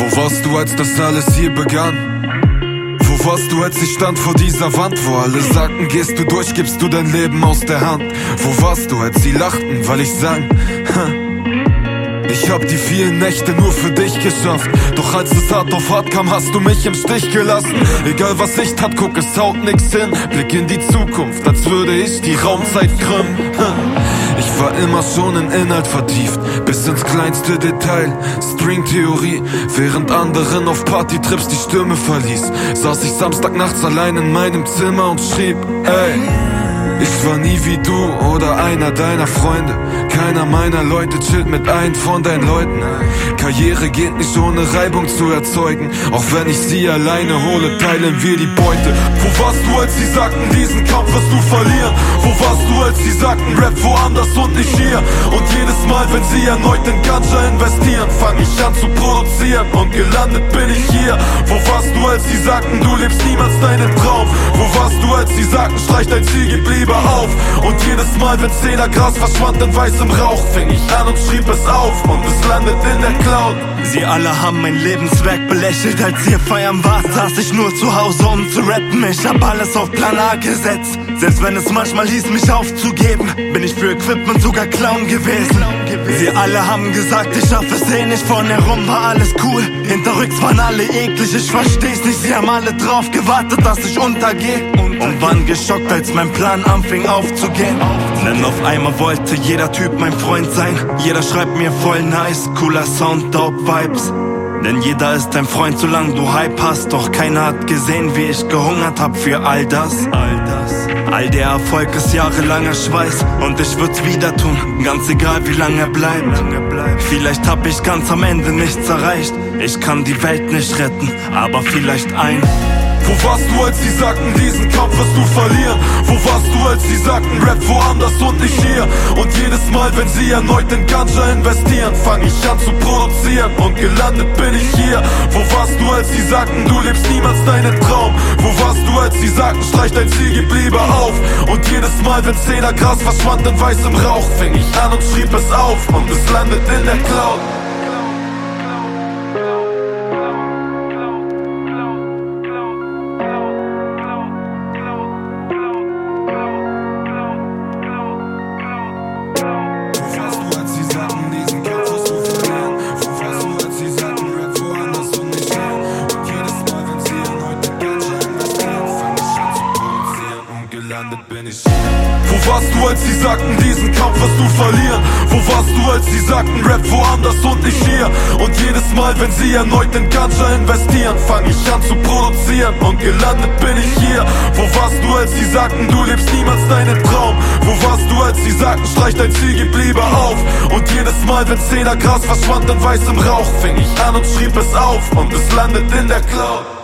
Wo warst du, als das alles hier begann? Wo warst du, als ich stand vor dieser Wand? Wo alle sagten, gehst du durch, gibst du dein Leben aus der Hand? Wo warst du, als sie lachten, weil ich sang? Ich hab die vielen Nächte nur für dich geschafft. Doch als es hart auf hart kam, hast du mich im Stich gelassen. Egal was ich tat, guck, es haut nix hin. Blick in die Zukunft, als würde ich die Raumzeit krümmen. Ich war immer schon in Inhalt vertieft, bis ins kleinste Detail. Stringtheorie, während anderen auf Partytrips die Stimme verließ, saß ich Samstagnachts allein in meinem Zimmer und schrieb, ey, ich war nie wie du oder einer deiner Freunde. Keiner meiner Leute chillt mit einem von deinen Leuten. Karriere geht nicht ohne Reibung zu erzeugen. Auch wenn ich sie alleine hole, teilen wir die Beute. Wo warst du, als sie sagten, diesen Kampf wirst du verlieren? Wo warst du, als sie sagten, Rap woanders und nicht hier? Und jedes Mal, wenn sie erneut in Ganja investieren, fang ich an zu produzieren und gelandet bin ich hier. Wo warst du, als sie sagten, du lebst niemals deinen Traum? Wo warst du, als sie sagten, streich dein Ziel, gib lieber auf? Und jedes Mal, wenn Zählergras verschwand in weißem Rauch, fing ich an und schrieb es auf und es landet in der Cloud. Sie alle haben mein Lebenswerk belächelt, als ihr feiern wart, saß ich nur zu Hause, um zu rappen. Ich hab alles auf Plan A gesetzt, selbst wenn es manchmal hieß, mich aufzugeben, bin ich für Equipment sogar Clown gewesen. Sie alle haben gesagt, ich schaff es eh nicht, vorne rum war alles cool, hinterrücks waren alle eklig, ich versteh's nicht, sie haben alle drauf gewartet, dass ich untergeh und waren geschockt, als mein Plan anfing aufzugehen. Denn auf einmal wollte jeder Typ mein Freund sein, jeder schreibt mir voll nice, cooler Sound, dope Vibes. Denn jeder ist dein Freund, solange du Hype hast. Doch keiner hat gesehen, wie ich gehungert hab für all das. All der Erfolg ist jahrelanger Schweiß und ich würd's wieder tun, ganz egal wie lange er bleibt. Vielleicht hab ich ganz am Ende nichts erreicht, ich kann die Welt nicht retten, aber vielleicht ein. Wo warst du, als sie sagten, diesen Kampf wirst du verlieren? Wo warst du, als sie sagten, Rap woanders und nicht hier? Und jedes Mal, wenn sie erneut in Ganja investieren, fang ich an zu produzieren und gelandet bin ich hier. Wo warst du, als sie sagten, du lebst niemals deinen Traum? Wo warst du, als sie sagten, streich dein Ziel, gib lieber auf? Und jedes Mal, wenn Zählergras verschwand in weißem Rauch, fing ich an und schrieb es auf und es landet in der Cloud. Wo warst du, als sie sagten, diesen Kampf wirst du verlieren? Wo warst du, als sie sagten, Rap woanders und nicht hier? Und jedes Mal, wenn sie erneut in Ganja investieren, fang ich an zu produzieren und gelandet bin ich hier. Wo warst du, als sie sagten, du lebst niemals deinen Traum? Wo warst du, als sie sagten, streich dein Ziel, gib lieber auf? Und jedes Mal, wenn Zählergras verschwand in weißem Rauch, fing ich an und schrieb es auf und es landet in der Cloud.